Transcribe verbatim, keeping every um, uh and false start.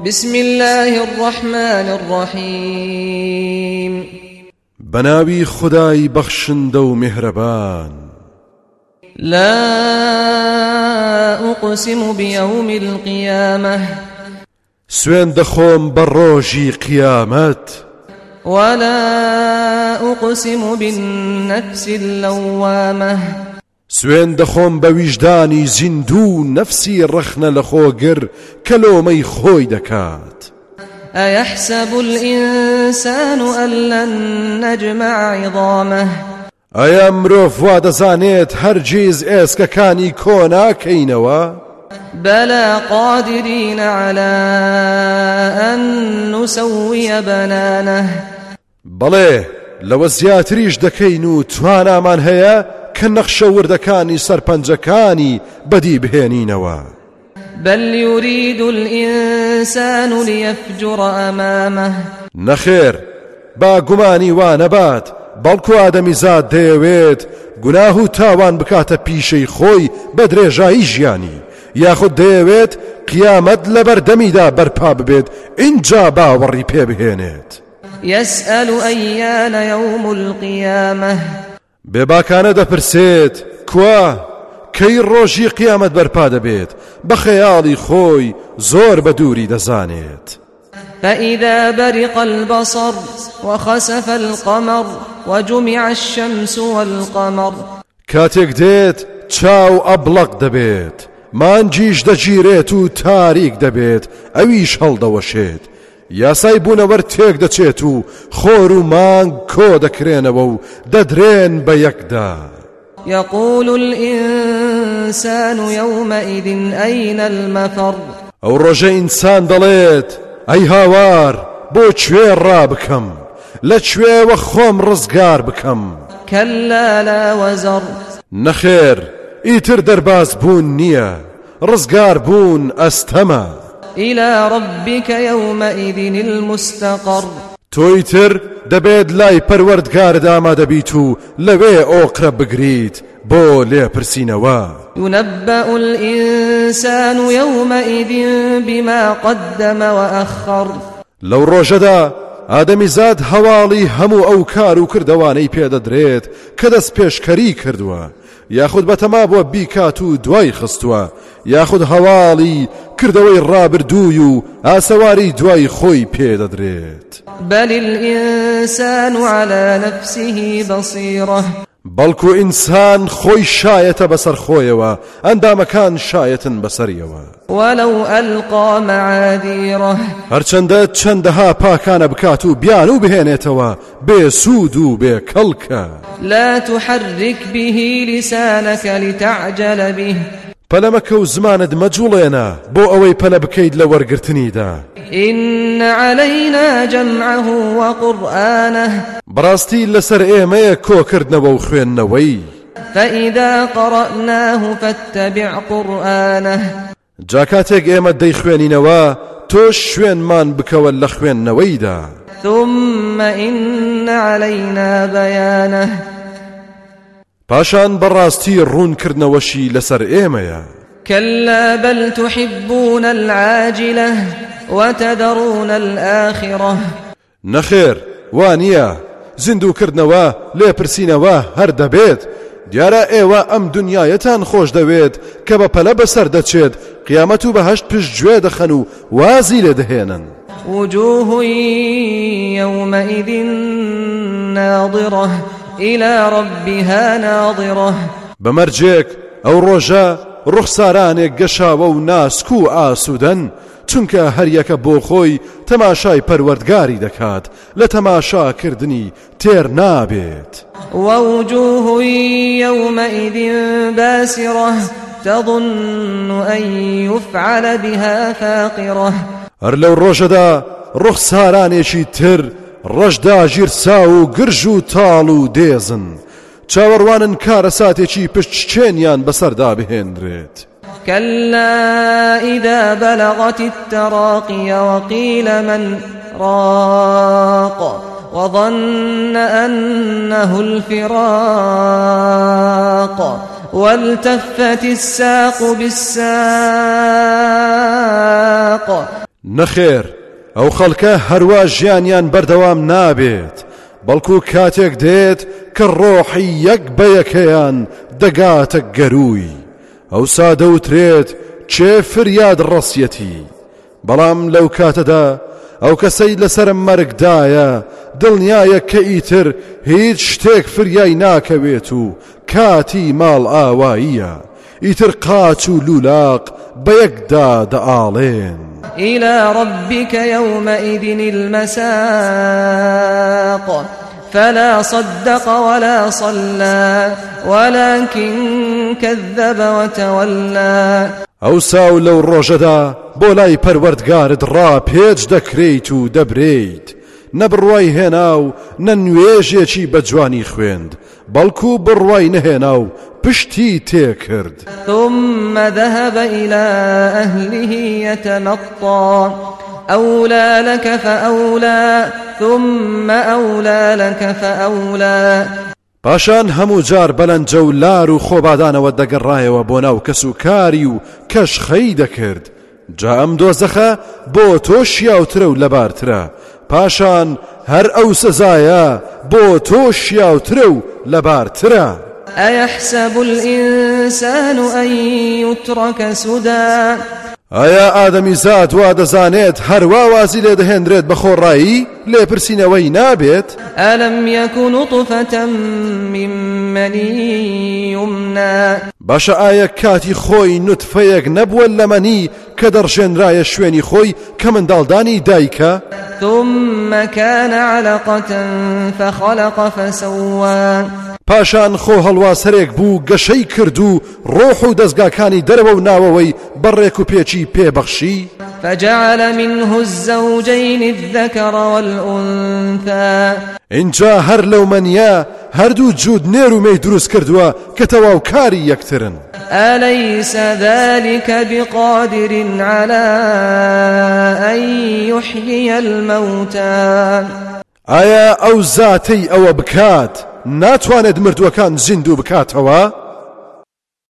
بسم الله الرحمن الرحيم بناوي خداي بخشندو مهربان لا أقسم بيوم القيامة سوين دخوم بروجي قيامت ولا أقسم بالنفس اللوامة سوين دخوم بوجداني زندو نفسي رخنا لخوغر كلومي خوي دكات أيحسب الإنسان أن لن نجمع عظامه ئایا مرۆڤ وا دەزانێت هەرگیز ئێسکەکانی کۆناکەینەوە؟ بلى قادرين على أن نسوي بنانه بەڵێ لەوە زیاتریش دەکەین و توانامان هەیە کە نەخشە وردەکانی سەرپەنجەکانی بەدی بهێنینەوە. بل يريد الإنسان ليفجر أمامه نەخێر با گومانی وا نەبات بەڵکو ئادەمیزاد دەیەوێت گوناه و تاوان بکاتە پیشەی خۆی بە درێژایی ژیانی یاخود دەیەوێت قیامەت لە بەردەمیدا بەرپا ببێت اینجا باوەڕی پێ بهێنێت. يسأل أيان يوم القيامة بێباکانە دەپرسێت کوا کەی ڕۆژی قیامەت بەرپا دەبێت بە خەیاڵی خۆی زۆر بە دووری دەزانێت. فإذا برق البصر وخسف القمر وجمع الشمس والقمر کاتێک دێت چاو ئەبلەق دەبێت مانجیش دەگیرێت و تاریک دەبێت ئەویش هەڵدەوەشێت یاسای بوونەوەر تێک دەچێت و خۆر و مانگ کۆ دەکرێنەوە و دەدرێن بە یەکدا. يقول الإنسان يومئذ أين المفر ئەو ڕۆژە ئینسان دەڵێت ئەی هاوار بۆ کوێ ڕابکەم لە کوێوە خۆم ڕزگار بکەم. كلا لا وزر نەخێر ئیتر دەرباز بوون نییە ڕزگار بوون ئەستەمە. إلى ربك يومئذ المستقر تۆیتر دەبێت لای پەروەردگارت ئامادەبیت و لەوێ ئۆقرە بگریت بۆ لێپرسینەوە. ينبأ الإنسان يومئذ بما قدم وأخر لەو ڕۆژەدا ئادەمیزاد هەواڵی هەموو ئەو کار و کردەوانەی پێدەدرێت کە دەست پێشکەری کردووە یاخود بەتەما بووە بیکات و دوای خستووە یاخود هەواڵی کردەوەی ڕابردووی و ئاسەواری دوای خۆی پێدەدرێت. بل الإنسان على نفسه بصيرة بەڵکو ئینسان خۆی شایەتە بەسەر خۆیەوە ئەندامەکان شایەتن بەسەریەوە. ولو ألقى معاذيره هەرچەندە چەندەها پاکانە بکات و بیان و بهێنێتەوە بێسوود و بێکەڵکە. لا تحرك به لسانك لتعجل به پەلەمەکە و زمانت مەجوڵێنە بۆ ئەوەی پەلە بکەیت لە وەرگرتنیدا. إن علينا جمعه وقرآنه بەڕاستی لەسەر ئێمەیە کۆکردنەوە و خوێندنەوەی. فإذا قرأناه فاتبع قرآنه جا کاتێک ئێمە دەیخوێنینەوە تۆش شوێنمان بکەوە لە خوێندنەوەیدا. ثم إن علينا بيانه پاشان بەڕاستی ڕوونکردنەوەشی لەسەر ئێمەیە. كلا بل تحبون العاجلة وتذرون الآخرة نەخێر وانییە زیندووکردنەوە لێپرسینەوە هەر دەبێت دیارە ئێوە ئەم دنیایەتان خۆش دەوێت کە بە پەلە بەسەر دەچێت قیامەت و بەهەشت پشتگوێ دەخەن و وازی لێ دەهێنن. وجوه يومئذ ناظرة إلى ربها ناظرة بەمەرجێک ئەو ڕۆژە ڕوخسارانێک گەشاوە و ناسک و ئاسوودەن چونکە هەریەکە بۆ خۆی تەماشای پەروەردگاری دەکات لە تەماشاکردنی تێر نابێت. ووجوه يومئذ باسرة تظن أن يفعل بها فاقرة هەر لەو ڕۆژەدا ڕوخسارانێکی تر ڕەشدا ژیرسا و گرژ و تاڵ و دێزن چاوەڕوانن کارە ساتێکی پشتچێنیان بەسەردا بهێنرێت. كلا إذا بلغت التراقي وقيل من راق وظن أنه الفراق والتفت الساق بالساق نەخێر ئەو خەڵکە هەروە ژیانیان بەردەوام نابێت بەڵکو کاتێک دێت کە ڕۆحی یەک بە یەکەیان دەگاتە گەرووی ئەوسا دەوترێت چێ فریاد ڕەسیەتی بەڵام لەو کاتەدا ئەو کەسەی لەسرم مەرگدایە دڵنیایە کە ئیتر هیچ شتێک فریای ناکەوێت و کاتی ماڵ ئاواییە ئیتر قاچ و لولاق بەیەکدا دەئاڵێن إلى ربك يومئذ المساق فلا صدق ولا صلى ولكن كذب وتولى ئەوسا لەو ڕۆژەدا بۆ لای پەروەردگارت ڕاپێچ دەکرێیت و دەبرێیت نەبڕوای هێنا و نە نوێژێکی بەجوانی خوێند بەڵکو بڕوای نەهێنا و پشتی تێکرد ثم ذهب إلى أهله يتمطى أولى لك فأولى ثم أولى لك فأولى پاشان هەموو جار بەلەنجە و لار و خۆبادانەوە دەگەڕایەوە بۆ ناو کەس و کاری و کەشخەی دەکرد جا ئەم دۆزەخە بۆ تۆ شیاوترە و لەبارترە پاشان هەر ئەو سزایە بۆ تۆ شیاوترە و لەبارترە أيحسب الإنسان أن يترك سدى ئایا ئادەمی زاد وا دەزانێت هەروە وازی لێ دەهێنرێت بە خۆڕایی لێپرسینەوەی نابێت ألم يك نطفة من مني يمنى باشە ئایا کاتی خۆی نوتفەیەک نەبووە لە مەنی کە دەڕژێنرایە شوێنی خۆی کە منداڵدانی دایکە ثم كان علقة فخلق فسوى پاشان خۆ هەڵواسەرێک بوو گەشەی کرد و ڕۆح و دەستگاکانی دەرەوە و ناوەوەی بەڕێک و پێچی پێبەخشی فجعل منه الزوجين الذكر والأنثى اینجا هەر لەو مەنیە هەردوو جوود نێر و مەی دروست کردووە کە تەواوکاری یەکترن أليس ذلك بقادر على أن يحيي الموتى ئایا ئەو زاتەی ئەوە بکات ناتوانێت مردووەکان زیندوو بکاتەوە